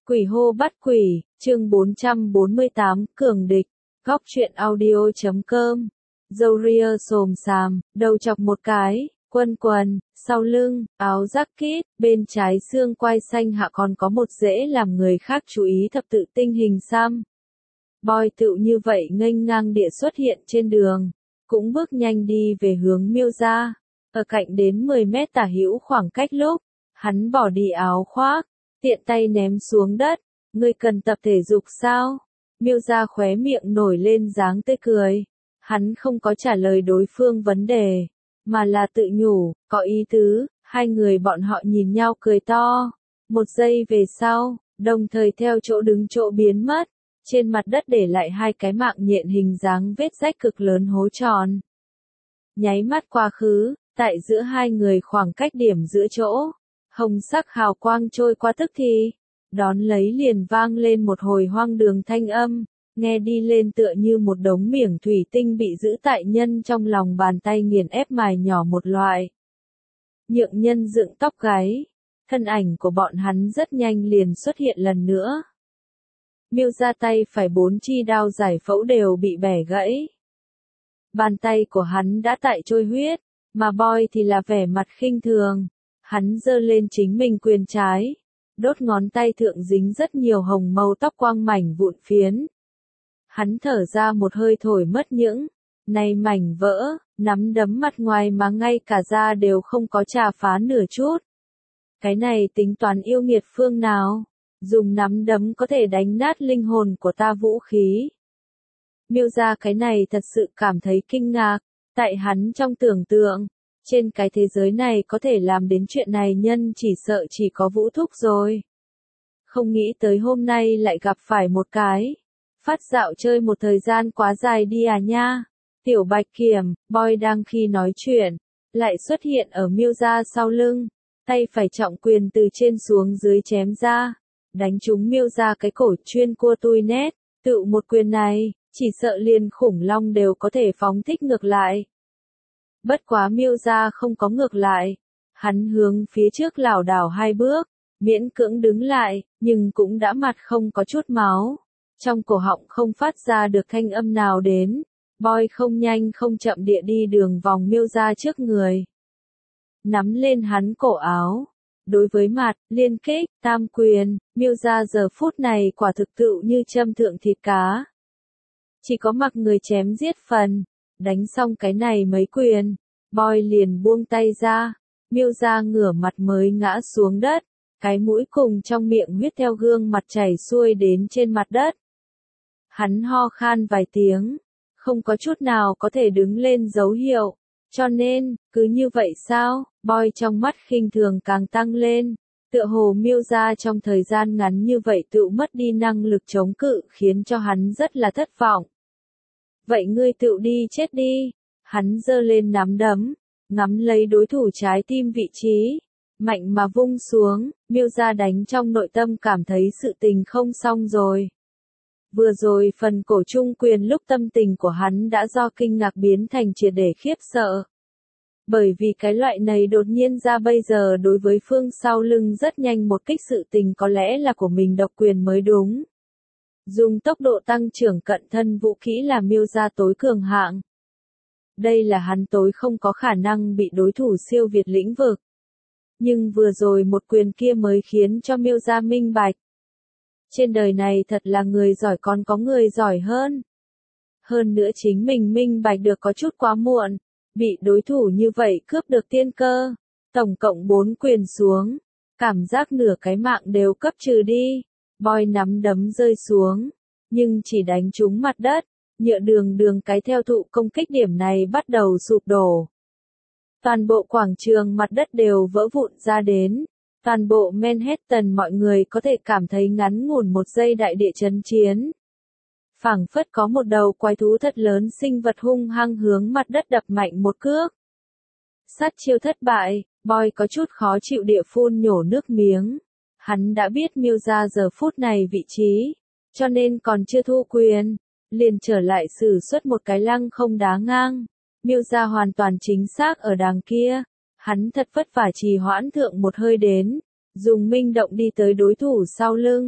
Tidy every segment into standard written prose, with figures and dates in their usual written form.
Quỷ hô bắt quỷ, chương 448, cường địch, góc truyện audio.com. Râu ria xồm xàm, đầu chọc một cái, quần quần, sau lưng, áo jacket, bên trái xương quai xanh hạ còn có một rễ làm người khác chú ý thập tự tinh hình xăm. Boy tựu như vậy nghênh ngang địa xuất hiện trên đường, cũng bước nhanh đi về hướng Miêu gia. Ở cạnh đến 10 mét tả hữu khoảng cách lúc, hắn bỏ đi áo khoác, tiện tay ném xuống đất. Ngươi cần tập thể dục sao? Miêu gia khóe miệng nổi lên dáng tươi cười. Hắn không có trả lời đối phương vấn đề, mà là tự nhủ, có ý tứ. Hai người bọn họ nhìn nhau cười to. Một giây về sau, đồng thời theo chỗ đứng chỗ biến mất. Trên mặt đất để lại hai cái mạng nhện hình dáng vết rách cực lớn hố tròn. Nháy mắt quá khứ, tại giữa hai người khoảng cách điểm giữa chỗ, hồng sắc hào quang trôi qua tức thì, đón lấy liền vang lên một hồi hoang đường thanh âm, nghe đi lên tựa như một đống miểng thủy tinh bị giữ tại nhân trong lòng bàn tay nghiền ép mài nhỏ một loại. Nhượng nhân dựng tóc gáy, thân ảnh của bọn hắn rất nhanh liền xuất hiện lần nữa. Miêu ra tay phải 4 chi đao giải phẫu đều bị bẻ gãy. Bàn tay của hắn đã tại trôi huyết, mà Boy thì là vẻ mặt khinh thường. Hắn giơ lên chính mình quyền trái, đốt ngón tay thượng dính rất nhiều hồng màu tóc quang mảnh vụn phiến. Hắn thở ra một hơi thổi mất những này mảnh vỡ, nắm đấm mặt ngoài mà ngay cả da đều không có chà phá nửa chút. Cái này tính toán yêu nghiệt phương nào? Dùng nắm đấm có thể đánh nát linh hồn của ta vũ khí. Miêu ra cái này thật sự cảm thấy kinh ngạc, tại hắn trong tưởng tượng, trên cái thế giới này có thể làm đến chuyện này nhân chỉ sợ chỉ có Vũ Thúc rồi. Không nghĩ tới hôm nay lại gặp phải một cái. Phát dạo chơi một thời gian quá dài đi à nha. Tiểu Bạch Kiểm, Boy đang khi nói chuyện, lại xuất hiện ở Miêu ra sau lưng, tay phải trọng quyền từ trên xuống dưới chém ra, đánh trúng Miêu ra cái cổ chuyên cua tui nét, tự một quyền này, chỉ sợ liền khủng long đều có thể phóng thích ngược lại. Bất quá Miêu ra không có ngược lại, hắn hướng phía trước lảo đảo hai bước, miễn cưỡng đứng lại, nhưng cũng đã mặt không có chút máu, trong cổ họng không phát ra được thanh âm nào đến. Boy không nhanh không chậm địa đi đường vòng Miêu ra trước người, nắm lên hắn cổ áo. Đối với mặt, liên kích, tam quyền, Miêu ra giờ phút này quả thực tựu như châm thượng thịt cá. Chỉ có mặc người chém giết phần, đánh xong cái này mấy quyền, Boy liền buông tay ra, Miêu ra ngửa mặt mới ngã xuống đất, cái mũi cùng trong miệng huyết theo gương mặt chảy xuôi đến trên mặt đất. Hắn ho khan vài tiếng, không có chút nào có thể đứng lên dấu hiệu, cho nên, cứ như vậy sao? Boy trong mắt khinh thường càng tăng lên, tựa hồ Miêu ra trong thời gian ngắn như vậy tự mất đi năng lực chống cự khiến cho hắn rất là thất vọng. Vậy ngươi tự đi chết đi. Hắn giơ lên nắm đấm, ngắm lấy đối thủ trái tim vị trí, mạnh mà vung xuống. Miêu ra đánh trong nội tâm cảm thấy sự tình không xong rồi. Vừa rồi phần cổ trung quyền lúc tâm tình của hắn đã do kinh ngạc biến thành triệt để khiếp sợ. Bởi vì cái loại này đột nhiên ra bây giờ đối với phương sau lưng rất nhanh một kích sự tình có lẽ là của mình độc quyền mới đúng. Dùng tốc độ tăng trưởng cận thân vũ khí là Miêu ra tối cường hạng. Đây là hắn tối không có khả năng bị đối thủ siêu việt lĩnh vực. Nhưng vừa rồi một quyền kia mới khiến cho Miêu ra minh bạch. Trên đời này thật là người giỏi còn có người giỏi hơn. Hơn nữa chính mình minh bạch được có chút quá muộn, bị đối thủ như vậy cướp được tiên cơ. Tổng cộng 4 quyền xuống, cảm giác nửa cái mạng đều cấp trừ đi. Boy nắm đấm rơi xuống, nhưng chỉ đánh trúng mặt đất, nhựa đường cái theo thụ công kích điểm này bắt đầu sụp đổ. Toàn bộ quảng trường mặt đất đều vỡ vụn ra đến, toàn bộ Manhattan mọi người có thể cảm thấy ngắn ngủn một giây đại địa chấn chiến. Phảng phất có một đầu quái thú thật lớn sinh vật hung hăng hướng mặt đất đập mạnh một cước. Sát chiêu thất bại, Boy có chút khó chịu địa phun nhổ nước miếng. Hắn đã biết Miêu ra giờ phút này vị trí, cho nên còn chưa thu quyền, liền trở lại sử xuất một cái lăng không đá ngang. Miêu ra hoàn toàn chính xác ở đàng kia, hắn thật vất vả trì hoãn thượng một hơi đến, dùng minh động đi tới đối thủ sau lưng,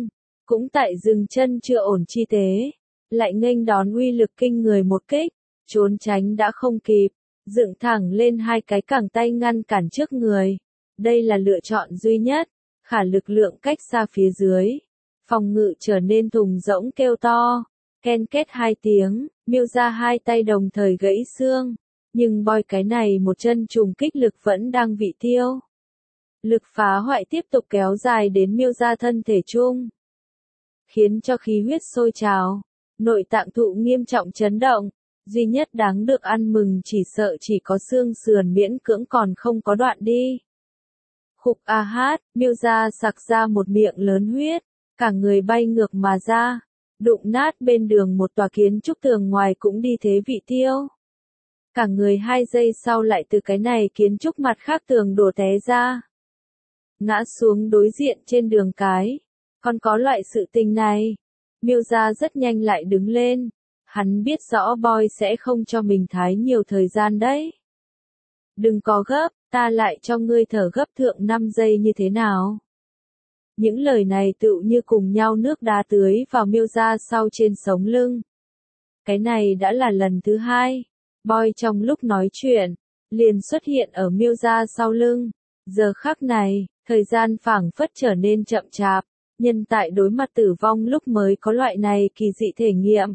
Cũng tại dừng chân chưa ổn chi tế, lại nghênh đón uy lực kinh người một kích, trốn tránh đã không kịp, dựng thẳng lên hai cái cẳng tay ngăn cản trước người. Đây là lựa chọn duy nhất, khả lực lượng cách xa phía dưới. Phòng ngự trở nên thùng rỗng kêu to, ken két hai tiếng, miêu ra hai tay đồng thời gãy xương. Nhưng boy cái này một chân trùng kích lực vẫn đang vị tiêu. Lực phá hoại tiếp tục kéo dài đến miêu ra thân thể chung, khiến cho khí huyết sôi trào, nội tạng thụ nghiêm trọng chấn động. Duy nhất đáng được ăn mừng chỉ sợ chỉ có xương sườn miễn cưỡng còn không có đoạn đi. Khục a hát, miêu ra sặc ra một miệng lớn huyết, cả người bay ngược mà ra, đụng nát bên đường một tòa kiến trúc tường ngoài cũng đi thế vị tiêu. Cả người 2 giây sau lại từ cái này kiến trúc mặt khác tường đổ té ra, ngã xuống đối diện trên đường cái. Còn có loại sự tình này, miêu ra rất nhanh lại đứng lên. Hắn biết rõ boy sẽ không cho mình thái nhiều thời gian đấy. Đừng có gấp, ta lại cho ngươi thở gấp thượng 5 giây như thế nào. Những lời này tựu như cùng nhau nước đá tưới vào miêu ra sau trên sống lưng. Cái này đã là lần thứ 2. Boy trong lúc nói chuyện, liền xuất hiện ở miêu ra sau lưng. Giờ khắc này, thời gian phảng phất trở nên chậm chạp. Nhân tại đối mặt tử vong lúc mới có loại này kỳ dị thể nghiệm.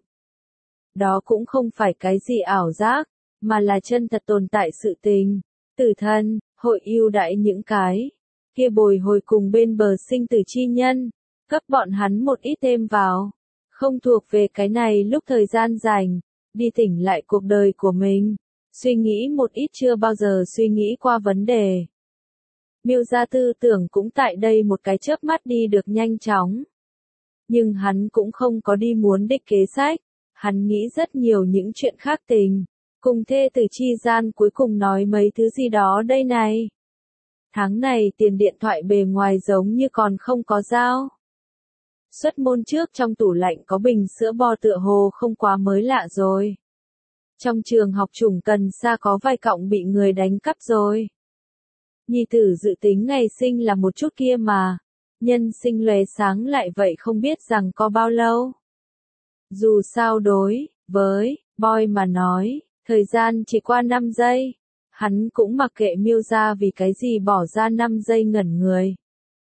Đó cũng không phải cái gì ảo giác, mà là chân thật tồn tại sự tình. Tử thân, hội ưu đãi những cái kia bồi hồi cùng bên bờ sinh tử chi nhân, cấp bọn hắn một ít thêm vào, không thuộc về cái này lúc thời gian rảnh, đi tỉnh lại cuộc đời của mình, suy nghĩ một ít chưa bao giờ suy nghĩ qua vấn đề. Miêu gia tư tưởng cũng tại đây một cái chớp mắt đi được nhanh chóng. Nhưng hắn cũng không có đi muốn đích kế sách, hắn nghĩ rất nhiều những chuyện khác tình, cùng thê tử chi gian cuối cùng nói mấy thứ gì đó đây này. Tháng này tiền điện thoại bề ngoài giống như còn không có dao. Xuất môn trước trong tủ lạnh có bình sữa bò tựa hồ không quá mới lạ rồi. Trong trường học chủng cần sa có vài cọng bị người đánh cắp rồi. Nhi tử dự tính ngày sinh là một chút kia mà, nhân sinh lóe sáng lại vậy không biết rằng có bao lâu. Dù sao đối với boy mà nói, thời gian chỉ qua 5 giây, hắn cũng mặc kệ miêu ra vì cái gì bỏ ra 5 giây ngẩn người.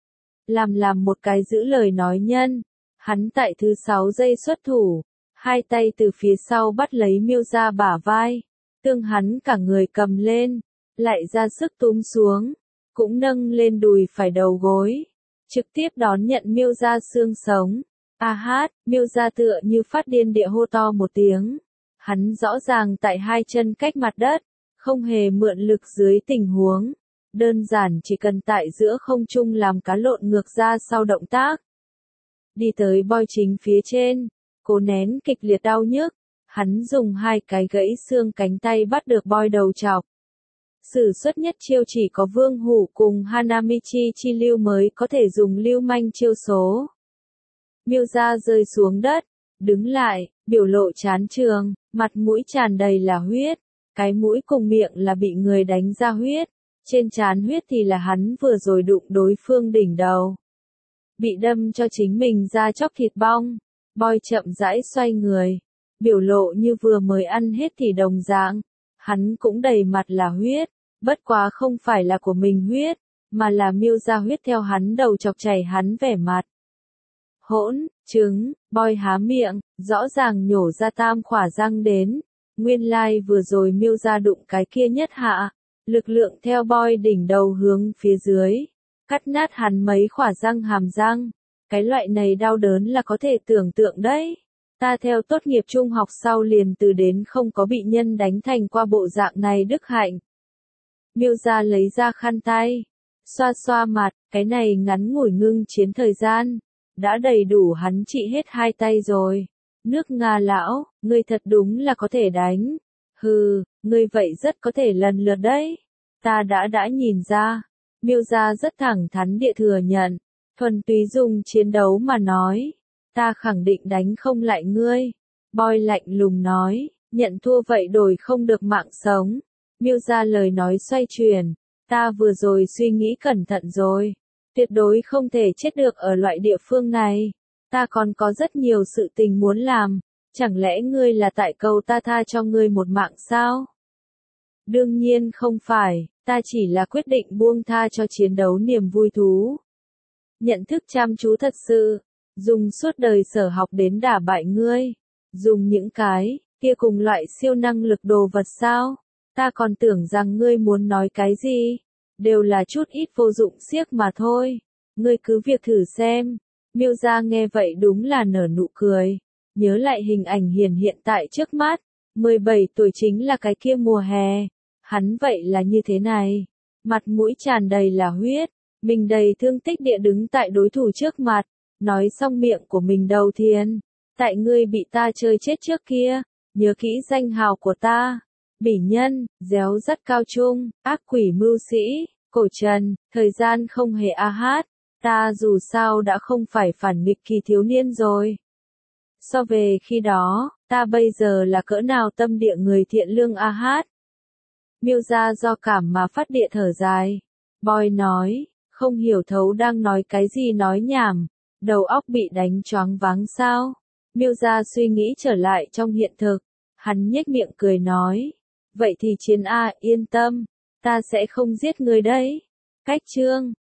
Làm một cái giữ lời nói nhân, hắn tại thứ 6 giây xuất thủ, hai tay từ phía sau bắt lấy miêu ra bả vai, tương hắn cả người cầm lên, lại ra sức túm xuống, cũng nâng lên đùi phải đầu gối, trực tiếp đón nhận miêu ra xương sống. A hát, miêu ra tựa như phát điên địa hô to một tiếng. Hắn rõ ràng tại hai chân cách mặt đất, không hề mượn lực dưới tình huống. Đơn giản chỉ cần tại giữa không trung làm cá lộn ngược ra sau động tác. Đi tới boy chính phía trên, cố nén kịch liệt đau nhức, hắn dùng hai cái gãy xương cánh tay bắt được boy đầu chọc. Sử xuất nhất chiêu chỉ có Vương Hủ cùng Hanamichi chi lưu mới có thể dùng lưu manh chiêu số. Miêu ra rơi xuống đất, đứng lại, biểu lộ chán trường, mặt mũi tràn đầy là huyết, cái mũi cùng miệng là bị người đánh ra huyết, trên trán huyết thì là hắn vừa rồi đụng đối phương đỉnh đầu. Bị đâm cho chính mình ra chóc thịt bong, boy chậm rãi xoay người, biểu lộ như vừa mới ăn hết thì đồng dạng, hắn cũng đầy mặt là huyết, bất quá không phải là của mình huyết, mà là miêu ra huyết theo hắn đầu chọc chảy hắn vẻ mặt. Hỗn, trứng, boy há miệng, rõ ràng nhổ ra tam khỏa răng đến. Nguyên lai vừa rồi miêu ra đụng cái kia nhất hạ, lực lượng theo boy đỉnh đầu hướng phía dưới, cắt nát hắn mấy khỏa răng hàm răng. Cái loại này đau đớn là có thể tưởng tượng đấy. Ta theo tốt nghiệp trung học sau liền từ đến không có bị nhân đánh thành qua bộ dạng này đức hạnh. Miêu ra lấy ra khăn tay, xoa xoa mặt, cái này ngắn ngủi ngưng chiến thời gian. Đã đầy đủ hắn trị hết hai tay rồi. Nước Nga lão, ngươi thật đúng là có thể đánh. Hừ, ngươi vậy rất có thể lần lượt đấy. Ta đã nhìn ra. Miêu ra rất thẳng thắn địa thừa nhận. Thuần túy dùng chiến đấu mà nói. Ta khẳng định đánh không lại ngươi. Boy lạnh lùng nói, nhận thua vậy đổi không được mạng sống. Miêu ra lời nói xoay chuyển. Ta vừa rồi suy nghĩ cẩn thận rồi. Tuyệt đối không thể chết được ở loại địa phương này. Ta còn có rất nhiều sự tình muốn làm, chẳng lẽ ngươi là tại cầu ta tha cho ngươi một mạng sao? Đương nhiên không phải, ta chỉ là quyết định buông tha cho chiến đấu niềm vui thú. Nhận thức chăm chú thật sự, dùng suốt đời sở học đến đả bại ngươi, dùng những cái kia cùng loại siêu năng lực đồ vật sao? Ta còn tưởng rằng ngươi muốn nói cái gì, đều là chút ít vô dụng xiếc mà thôi. Ngươi cứ việc thử xem. Miêu Gia nghe vậy đúng là nở nụ cười, nhớ lại hình ảnh hiện tại trước mắt, 17 tuổi chính là cái kia mùa hè, hắn vậy là như thế này, mặt mũi tràn đầy là huyết, mình đầy thương tích địa đứng tại đối thủ trước mặt, nói xong miệng của mình đầu tiên, tại ngươi bị ta chơi chết trước kia, nhớ kỹ danh hào của ta, bỉ nhân, réo rắt cao trung, ác quỷ mưu sĩ, cổ trần, thời gian không hề a hát. Ta dù sao đã không phải phản nghịch kỳ thiếu niên rồi. So về khi đó, ta bây giờ là cỡ nào tâm địa người thiện lương a hát. Miêu Gia do cảm mà phát địa thở dài. Boy nói, không hiểu thấu đang nói cái gì nói nhảm, đầu óc bị đánh choáng váng sao. Miêu Gia suy nghĩ trở lại trong hiện thực, hắn nhếch miệng cười nói, vậy thì chiến A yên tâm, ta sẽ không giết người đấy. Cách chương